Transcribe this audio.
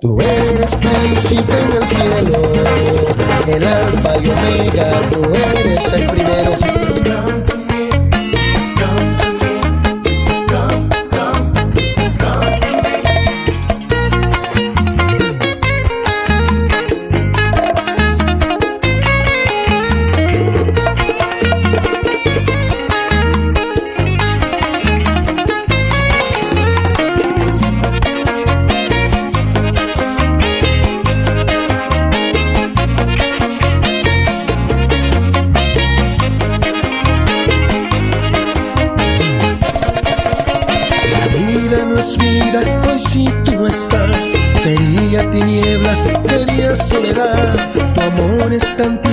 Tú eres príncipe en el cielo, el alfa y omega, tú eres el primero. Jesus, come to me, Jesus, come to me, Jesus, come, Jesus, come to me. No es vida, hoy si tú no estás, sería tinieblas, sería soledad. Tu amor es tan